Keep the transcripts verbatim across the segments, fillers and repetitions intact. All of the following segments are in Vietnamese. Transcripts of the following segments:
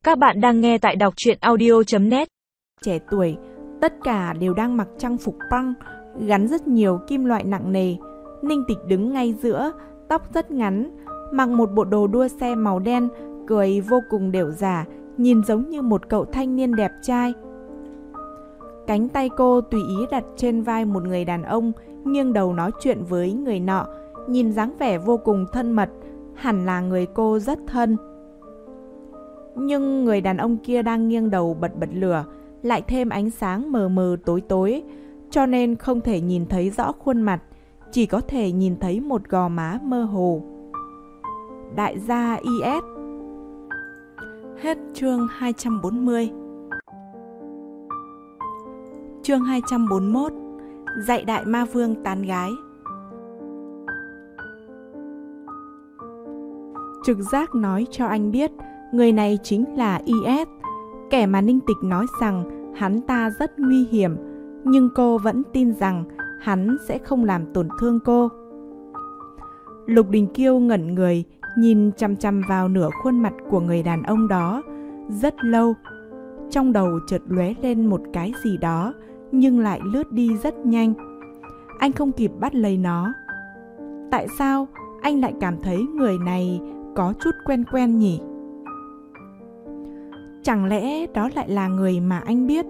Các bạn đang nghe tại đọc truyện audio chấm net. Trẻ tuổi, tất cả đều đang mặc trang phục punk, gắn rất nhiều kim loại nặng nề. Ninh Tịch đứng ngay giữa, tóc rất ngắn, mặc một bộ đồ đua xe màu đen, cười vô cùng đểu giả, nhìn giống như một cậu thanh niên đẹp trai. Cánh tay cô tùy ý đặt trên vai một người đàn ông, nghiêng đầu nói chuyện với người nọ, nhìn dáng vẻ vô cùng thân mật, hẳn là người cô rất thân. Nhưng người đàn ông kia đang nghiêng đầu bật bật lửa, lại thêm ánh sáng mờ mờ tối tối, cho nên không thể nhìn thấy rõ khuôn mặt, chỉ có thể nhìn thấy một gò má mơ hồ. Đại gia i ét. Hết chương hai trăm bốn mươi. Chương hai trăm bốn mươi mốt. Dạy đại ma vương tán gái. Trực giác nói cho anh biết người này chính là i ét, kẻ mà Ninh Tịch nói rằng hắn ta rất nguy hiểm, nhưng cô vẫn tin rằng hắn sẽ không làm tổn thương cô. Lục Đình Kiêu ngẩn người, nhìn chằm chằm vào nửa khuôn mặt của người đàn ông đó rất lâu. Trong đầu chợt lóe lên một cái gì đó, nhưng lại lướt đi rất nhanh. Anh không kịp bắt lấy nó. Tại sao anh lại cảm thấy người này có chút quen quen nhỉ? Chẳng lẽ đó lại là người mà anh biết?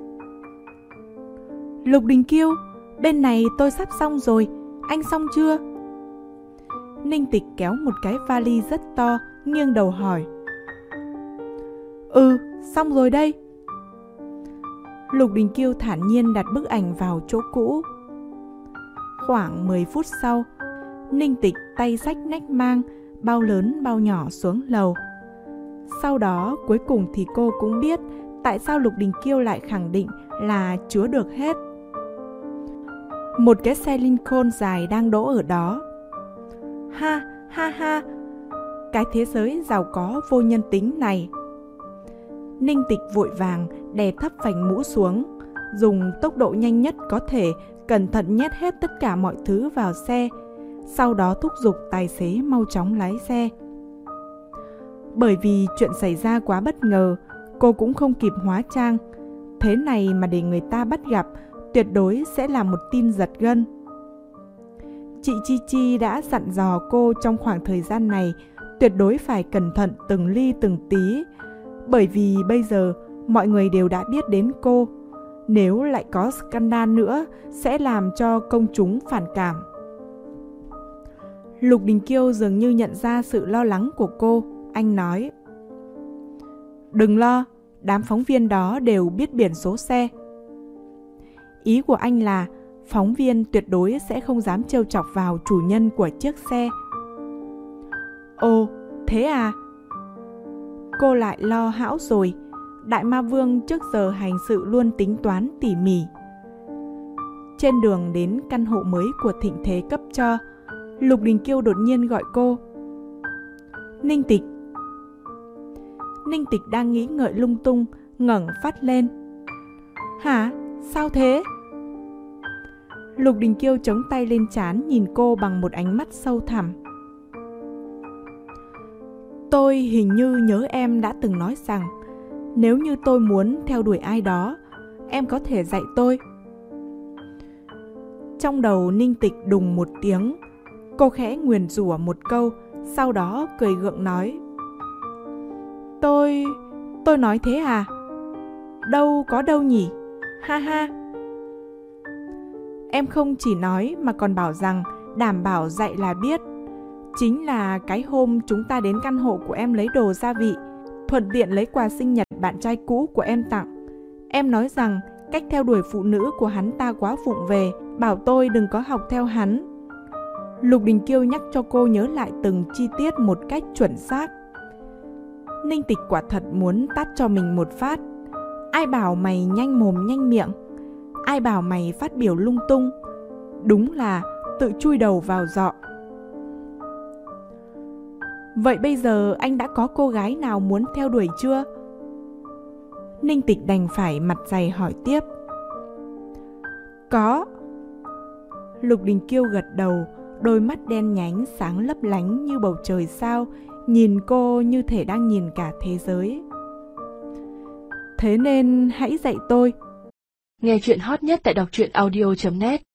Lục Đình Kiêu, bên này tôi sắp xong rồi, anh xong chưa? Ninh Tịch kéo một cái vali rất to, nghiêng đầu hỏi. Ừ, xong rồi đây. Lục Đình Kiêu thản nhiên đặt bức ảnh vào chỗ cũ. Khoảng mười phút sau, Ninh Tịch tay xách nách mang, bao lớn bao nhỏ xuống lầu. Sau đó cuối cùng thì cô cũng biết tại sao Lục Đình Kiêu lại khẳng định là chứa được hết. Một cái xe Lincoln dài đang đỗ ở đó. Ha ha ha, cái thế giới giàu có vô nhân tính này. Ninh Tịch vội vàng đè thấp vành mũ xuống, dùng tốc độ nhanh nhất có thể cẩn thận nhét hết tất cả mọi thứ vào xe, sau đó thúc giục tài xế mau chóng lái xe. Bởi vì chuyện xảy ra quá bất ngờ, cô cũng không kịp hóa trang. Thế này mà để người ta bắt gặp, tuyệt đối sẽ là một tin giật gân. Chị Chi Chi đã dặn dò cô trong khoảng thời gian này tuyệt đối phải cẩn thận từng ly từng tí, bởi vì bây giờ mọi người đều đã biết đến cô. Nếu lại có scandal nữa sẽ làm cho công chúng phản cảm. Lục Đình Kiêu dường như nhận ra sự lo lắng của cô. Anh nói, đừng lo, đám phóng viên đó đều biết biển số xe. Ý của anh là phóng viên tuyệt đối sẽ không dám trêu chọc vào chủ nhân của chiếc xe. Ồ, thế à? Cô lại lo hão rồi. Đại ma vương trước giờ hành sự luôn tính toán tỉ mỉ. Trên đường đến căn hộ mới của Thịnh Thế cấp cho, Lục Đình Kiêu đột nhiên gọi cô. Ninh Tịch. Ninh Tịch đang nghĩ ngợi lung tung, ngẩng phát lên. Hả? Sao thế? Lục Đình Kiêu chống tay lên trán, nhìn cô bằng một ánh mắt sâu thẳm. Tôi hình như nhớ em đã từng nói rằng nếu như tôi muốn theo đuổi ai đó, em có thể dạy tôi. Trong đầu Ninh Tịch đùng một tiếng. Cô khẽ nguyền rủa một câu, sau đó cười gượng nói. Tôi... tôi nói thế à? Đâu có đâu nhỉ? Ha ha. Em không chỉ nói mà còn bảo rằng đảm bảo dạy là biết. Chính là cái hôm chúng ta đến căn hộ của em lấy đồ gia vị, thuận tiện lấy quà sinh nhật bạn trai cũ của em tặng. Em nói rằng cách theo đuổi phụ nữ của hắn ta quá vụng về, bảo tôi đừng có học theo hắn. Lục Đình Kiêu nhắc cho cô nhớ lại từng chi tiết một cách chuẩn xác. Ninh Tịch quả thật muốn tát cho mình một phát. Ai bảo mày nhanh mồm nhanh miệng? Ai bảo mày phát biểu lung tung? Đúng là tự chui đầu vào giọ. Vậy bây giờ anh đã có cô gái nào muốn theo đuổi chưa? Ninh Tịch đành phải mặt dày hỏi tiếp. Có. Lục Đình Kiêu gật đầu, đôi mắt đen nhánh sáng lấp lánh như bầu trời sao, nhìn cô như thể đang nhìn cả thế giới. Thế nên hãy dạy tôi. Nghe chuyện hot nhất tại đọc truyện audio chấm net.